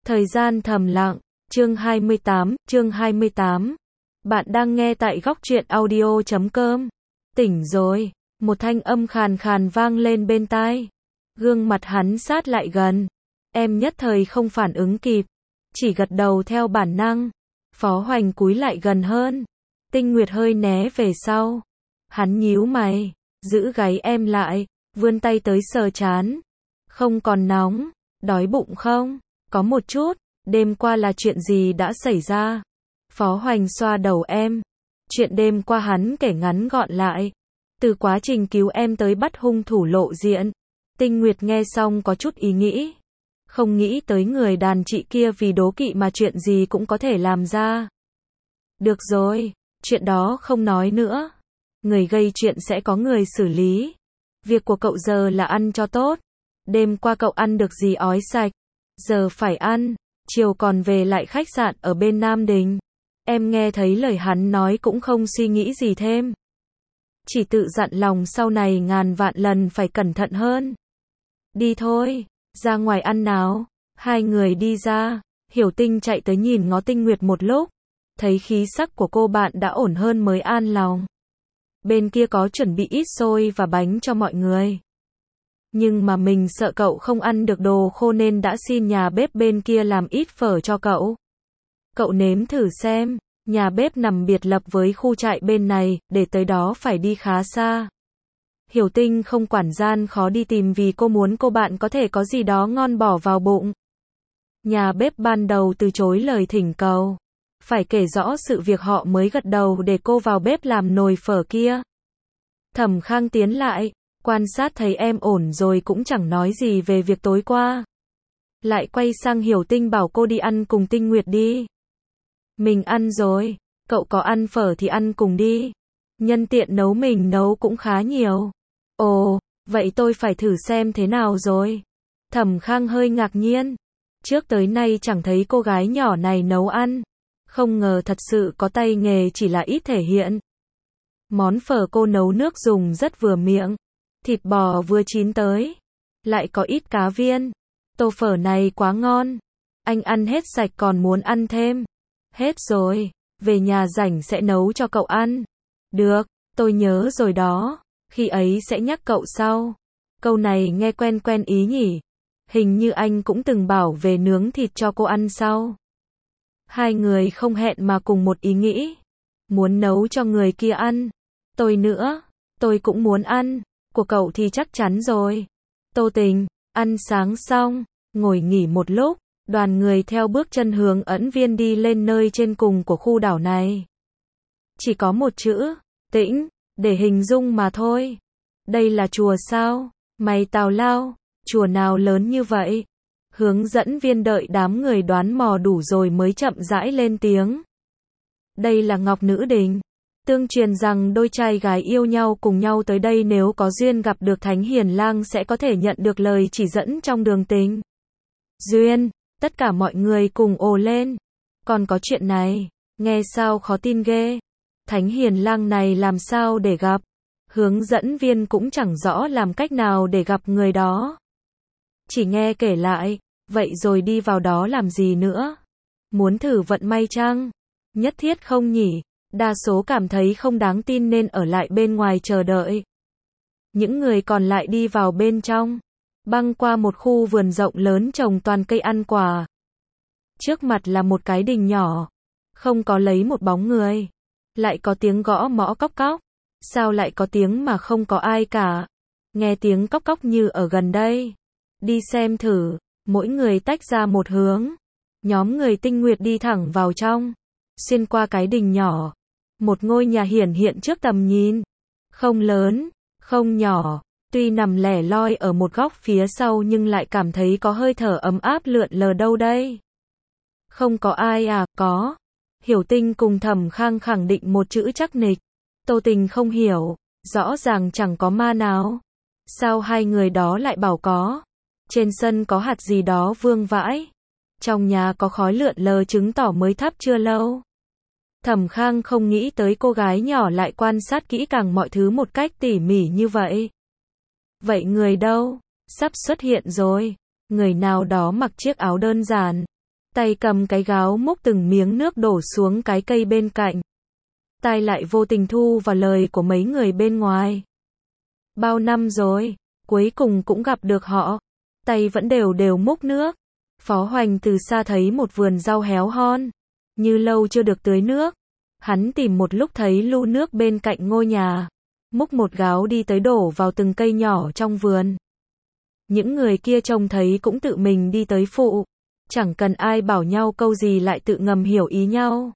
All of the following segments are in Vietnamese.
Thời gian thầm lặng, chương 28. Bạn đang nghe tại góc truyện audio.com. Tỉnh rồi, một thanh âm khàn khàn vang lên bên tai. Gương mặt hắn sát lại gần. Em nhất thời không phản ứng kịp, chỉ gật đầu theo bản năng. Phó Hoành cúi lại gần hơn. Tinh Nguyệt hơi né về sau. Hắn nhíu mày, giữ gáy em lại, vươn tay tới sờ trán. Không còn nóng, đói bụng không? Có một chút. Đêm qua là chuyện gì đã xảy ra? Phó Hoành xoa đầu em. Chuyện đêm qua hắn kể ngắn gọn lại. Từ quá trình cứu em tới bắt hung thủ lộ diện. Tinh Nguyệt nghe xong có chút ý nghĩ. Không nghĩ tới người đàn chị kia vì đố kỵ mà chuyện gì cũng có thể làm ra. Được rồi, chuyện đó không nói nữa. Người gây chuyện sẽ có người xử lý. Việc của cậu giờ là ăn cho tốt. Đêm qua cậu ăn được gì ói sạch. Giờ phải ăn. Chiều còn về lại khách sạn ở bên Nam Đình. Em nghe thấy lời hắn nói cũng không suy nghĩ gì thêm. Chỉ tự dặn lòng sau này ngàn vạn lần phải cẩn thận hơn. Đi thôi, ra ngoài ăn nào. Hai người đi ra, Hiểu Tinh chạy tới nhìn ngó Tinh Nguyệt một lúc. Thấy khí sắc của cô bạn đã ổn hơn mới an lòng. Bên kia có chuẩn bị ít xôi và bánh cho mọi người. Nhưng mà mình sợ cậu không ăn được đồ khô nên đã xin nhà bếp bên kia làm ít phở cho cậu. Cậu nếm thử xem, nhà bếp nằm biệt lập với khu trại bên này, để tới đó phải đi khá xa. Hiểu Tinh không quản gian khó đi tìm vì cô muốn cô bạn có thể có gì đó ngon bỏ vào bụng. Nhà bếp ban đầu từ chối lời thỉnh cầu. Phải kể rõ sự việc họ mới gật đầu để cô vào bếp làm nồi phở kia. Thẩm Khang tiến lại. Quan sát thấy em ổn rồi cũng chẳng nói gì về việc tối qua. Lại quay sang Hiểu Tinh bảo cô đi ăn cùng Tinh Nguyệt đi. Mình ăn rồi, cậu có ăn phở thì ăn cùng đi. Nhân tiện nấu mình nấu cũng khá nhiều. Ồ, vậy tôi phải thử xem thế nào rồi. Thẩm Khang hơi ngạc nhiên. Trước tới nay chẳng thấy cô gái nhỏ này nấu ăn. Không ngờ thật sự có tay nghề chỉ là ít thể hiện. Món phở cô nấu nước dùng rất vừa miệng. Thịt bò vừa chín tới, lại có ít cá viên. Tô phở này quá ngon. Anh ăn hết sạch còn muốn ăn thêm. Hết rồi, về nhà rảnh sẽ nấu cho cậu ăn. Được, tôi nhớ rồi đó. Khi ấy sẽ nhắc cậu sau. Câu này nghe quen quen ý nhỉ. Hình như anh cũng từng bảo về nướng thịt cho cô ăn sau. Hai người không hẹn mà cùng một ý nghĩ. Muốn nấu cho người kia ăn. Tôi nữa, tôi cũng muốn ăn. Của cậu thì chắc chắn rồi. Tô Tình, ăn sáng xong, ngồi nghỉ một lúc, đoàn người theo bước chân hướng ẩn viên đi lên nơi trên cùng của khu đảo này. Chỉ có một chữ, tĩnh, để hình dung mà thôi. Đây là chùa sao? Mày tào lao, chùa nào lớn như vậy? Hướng dẫn viên đợi đám người đoán mò đủ rồi mới chậm rãi lên tiếng. Đây là Ngọc Nữ Đình. Tương truyền rằng đôi trai gái yêu nhau cùng nhau tới đây nếu có duyên gặp được Thánh Hiền Lang sẽ có thể nhận được lời chỉ dẫn trong đường tình. Duyên, tất cả mọi người cùng ồ lên. Còn có chuyện này, nghe sao khó tin ghê. Thánh Hiền Lang này làm sao để gặp? Hướng dẫn viên cũng chẳng rõ làm cách nào để gặp người đó. Chỉ nghe kể lại, vậy rồi đi vào đó làm gì nữa? Muốn thử vận may chăng? Nhất thiết không nhỉ? Đa số cảm thấy không đáng tin nên ở lại bên ngoài chờ đợi. Những người còn lại đi vào bên trong. Băng qua một khu vườn rộng lớn trồng toàn cây ăn quả. Trước mặt là một cái đình nhỏ. Không có lấy một bóng người. Lại có tiếng gõ mõ cóc cóc. Sao lại có tiếng mà không có ai cả? Nghe tiếng cóc cóc như ở gần đây. Đi xem thử. Mỗi người tách ra một hướng. Nhóm người Tinh Nguyệt đi thẳng vào trong. Xuyên qua cái đình nhỏ. Một ngôi nhà hiển hiện trước tầm nhìn. Không lớn, không nhỏ. Tuy nằm lẻ loi ở một góc phía sau nhưng lại cảm thấy có hơi thở ấm áp lượn lờ đâu đây. Không có ai à? Có. Hiểu Tinh cùng Thẩm Khang khẳng định một chữ chắc nịch. Tô Tình không hiểu. Rõ ràng chẳng có ma nào. Sao hai người đó lại bảo có? Trên sân có hạt gì đó vương vãi. Trong nhà có khói lượn lờ chứng tỏ mới thắp chưa lâu. Thẩm Khang không nghĩ tới cô gái nhỏ lại quan sát kỹ càng mọi thứ một cách tỉ mỉ như vậy. Vậy người đâu? Sắp xuất hiện rồi. Người nào đó mặc chiếc áo đơn giản. tay cầm cái gáo múc từng miếng nước đổ xuống cái cây bên cạnh. Tai lại vô tình thu vào lời của mấy người bên ngoài. Bao năm rồi, cuối cùng cũng gặp được họ. Tay vẫn đều đều múc nước. Phó Hoành từ xa thấy một vườn rau héo hon, như lâu chưa được tưới nước. Hắn tìm một lúc thấy lu nước bên cạnh ngôi nhà, múc một gáo đi tới đổ vào từng cây nhỏ trong vườn. Những người kia trông thấy cũng tự mình đi tới phụ, chẳng cần ai bảo nhau câu gì lại tự ngầm hiểu ý nhau.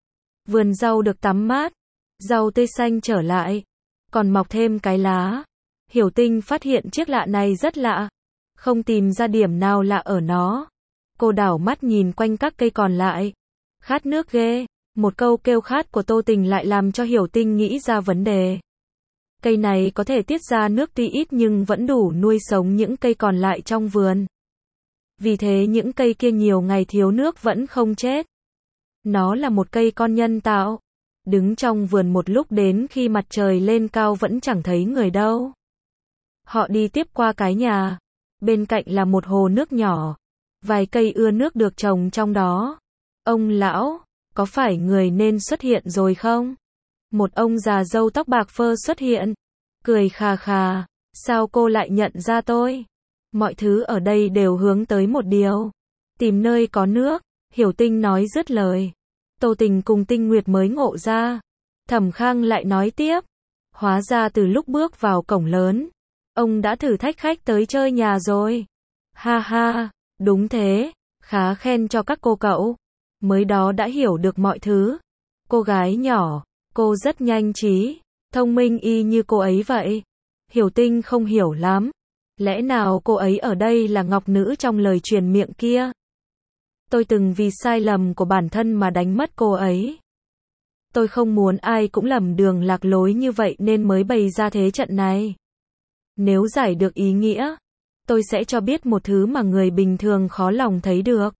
Vườn rau được tắm mát, rau tươi xanh trở lại, còn mọc thêm cái lá. Hiểu Tinh phát hiện chiếc lạ này rất lạ, không tìm ra điểm nào lạ ở nó. Cô đảo mắt nhìn quanh các cây còn lại. Khát nước ghê, một câu kêu khát của Tô Tình lại làm cho Hiểu Tinh nghĩ ra vấn đề. Cây này có thể tiết ra nước tuy ít nhưng vẫn đủ nuôi sống những cây còn lại trong vườn. Vì thế những cây kia nhiều ngày thiếu nước vẫn không chết. Nó là một cây con nhân tạo. Đứng trong vườn một lúc đến khi mặt trời lên cao vẫn chẳng thấy người đâu. Họ đi tiếp qua cái nhà. Bên cạnh là một hồ nước nhỏ. Vài cây ưa nước được trồng trong đó. Ông lão, có phải người nên xuất hiện rồi không? Một ông già râu tóc bạc phơ xuất hiện. Cười khà khà. Sao cô lại nhận ra tôi? Mọi thứ ở đây đều hướng tới một điều. Tìm nơi có nước. Hiểu Tinh nói dứt lời. Tô Tình cùng Tinh Nguyệt mới ngộ ra. Thẩm Khang lại nói tiếp. Hóa ra từ lúc bước vào cổng lớn, ông đã thử thách khách tới chơi nhà rồi. Ha ha, đúng thế, khá khen cho các cô cậu. Mới đó đã hiểu được mọi thứ. Cô gái nhỏ, cô rất nhanh trí, thông minh y như cô ấy vậy. Hiểu Tinh không hiểu lắm. Lẽ nào cô ấy ở đây là ngọc nữ trong lời truyền miệng kia? Tôi từng vì sai lầm của bản thân mà đánh mất cô ấy. Tôi không muốn ai cũng lầm đường lạc lối như vậy nên mới bày ra thế trận này. Nếu giải được ý nghĩa, tôi sẽ cho biết một thứ mà người bình thường khó lòng thấy được.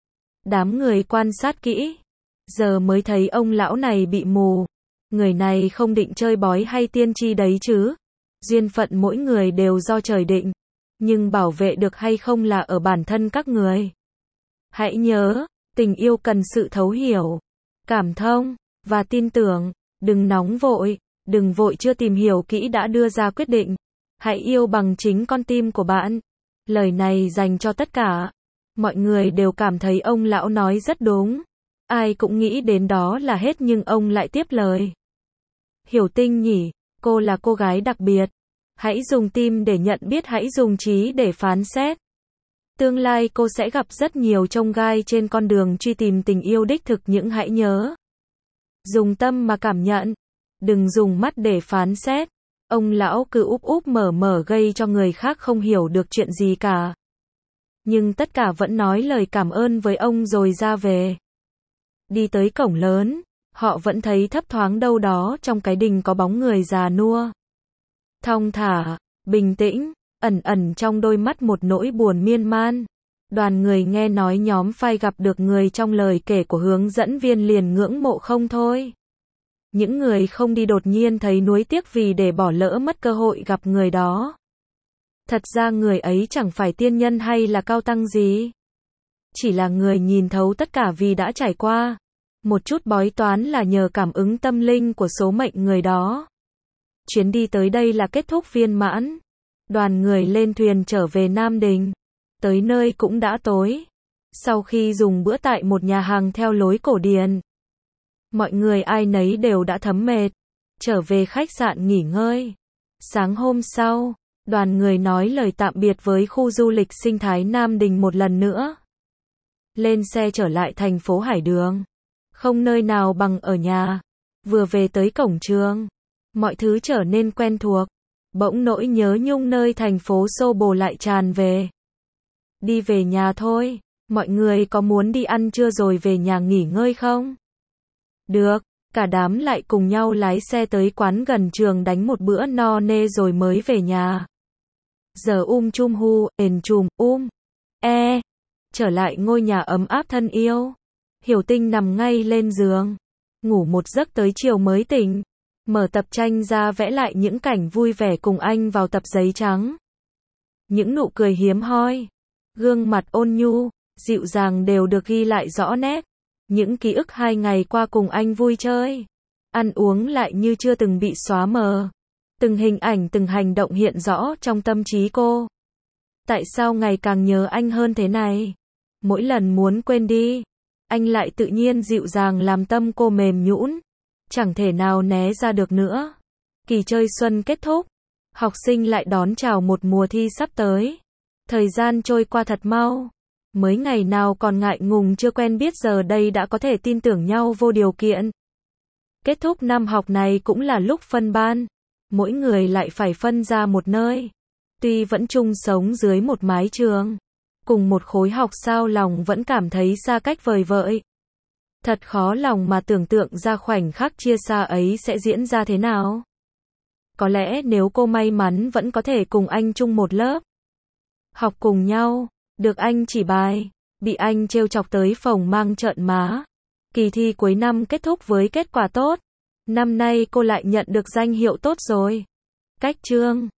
Đám người quan sát kỹ, giờ mới thấy ông lão này bị mù. Người này không định chơi bói hay tiên tri đấy chứ. Duyên phận mỗi người đều do trời định, nhưng bảo vệ được hay không là ở bản thân các người. Hãy nhớ, tình yêu cần sự thấu hiểu, cảm thông và tin tưởng. Đừng nóng vội, đừng vội chưa tìm hiểu kỹ đã đưa ra quyết định. Hãy yêu bằng chính con tim của bạn. Lời này dành cho tất cả. Mọi người đều cảm thấy ông lão nói rất đúng. Ai cũng nghĩ đến đó là hết nhưng ông lại tiếp lời. Hiểu Tinh nhỉ, cô là cô gái đặc biệt. Hãy dùng tim để nhận biết, hãy dùng trí để phán xét. Tương lai cô sẽ gặp rất nhiều chông gai trên con đường truy tìm tình yêu đích thực, nhưng hãy nhớ. Dùng tâm mà cảm nhận. Đừng dùng mắt để phán xét. Ông lão cứ úp úp mở mở gây cho người khác không hiểu được chuyện gì cả. Nhưng tất cả vẫn nói lời cảm ơn với ông rồi ra về. Đi tới cổng lớn, họ vẫn thấy thấp thoáng đâu đó trong cái đình có bóng người già nua. Thong thả, bình tĩnh, ẩn ẩn trong đôi mắt một nỗi buồn miên man. Đoàn người nghe nói nhóm phai gặp được người trong lời kể của hướng dẫn viên liền ngưỡng mộ không thôi. Những người không đi đột nhiên thấy nuối tiếc vì để bỏ lỡ mất cơ hội gặp người đó. Thật ra người ấy chẳng phải tiên nhân hay là cao tăng gì. Chỉ là người nhìn thấu tất cả vì đã trải qua. Một chút bói toán là nhờ cảm ứng tâm linh của số mệnh người đó. Chuyến đi tới đây là kết thúc viên mãn. Đoàn người lên thuyền trở về Nam Đình. Tới nơi cũng đã tối. Sau khi dùng bữa tại một nhà hàng theo lối cổ điển, mọi người ai nấy đều đã thấm mệt. Trở về khách sạn nghỉ ngơi. Sáng hôm sau, đoàn người nói lời tạm biệt với khu du lịch sinh thái Nam Đình một lần nữa. Lên xe trở lại thành phố Hải Đường. Không nơi nào bằng ở nhà. Vừa về tới cổng trường, mọi thứ trở nên quen thuộc. Bỗng nỗi nhớ nhung nơi thành phố xô bồ lại tràn về. Đi về nhà thôi. Mọi người có muốn đi ăn trưa rồi về nhà nghỉ ngơi không? Được. Cả đám lại cùng nhau lái xe tới quán gần trường đánh một bữa no nê rồi mới về nhà. Giờ chum hu, ền chùm, trở lại ngôi nhà ấm áp thân yêu. Hiểu Tinh nằm ngay lên giường, ngủ một giấc tới chiều mới tỉnh. Mở tập tranh ra vẽ lại những cảnh vui vẻ cùng anh vào tập giấy trắng. Những nụ cười hiếm hoi, gương mặt ôn nhu, dịu dàng đều được ghi lại rõ nét. Những ký ức 2 ngày qua cùng anh vui chơi, ăn uống lại như chưa từng bị xóa mờ. Từng hình ảnh, từng hành động hiện rõ trong tâm trí cô. Tại sao ngày càng nhớ anh hơn thế này? Mỗi lần muốn quên đi, anh lại tự nhiên dịu dàng làm tâm cô mềm nhũn, chẳng thể nào né ra được nữa. Kỳ chơi xuân kết thúc, học sinh lại đón chào một mùa thi sắp tới. Thời gian trôi qua thật mau. Mới ngày nào còn ngại ngùng chưa quen biết giờ đây đã có thể tin tưởng nhau vô điều kiện. Kết thúc năm học này cũng là lúc phân ban. Mỗi người lại phải phân ra một nơi. Tuy vẫn chung sống dưới một mái trường, cùng một khối học sao lòng vẫn cảm thấy xa cách vời vợi. Thật khó lòng mà tưởng tượng ra khoảnh khắc chia xa ấy sẽ diễn ra thế nào. Có lẽ nếu cô may mắn vẫn có thể cùng anh chung một lớp, học cùng nhau, được anh chỉ bài, bị anh trêu chọc tới phồng mang trợn má. Kỳ thi cuối năm kết thúc với kết quả tốt. Năm nay cô lại nhận được danh hiệu tốt rồi. Cách chương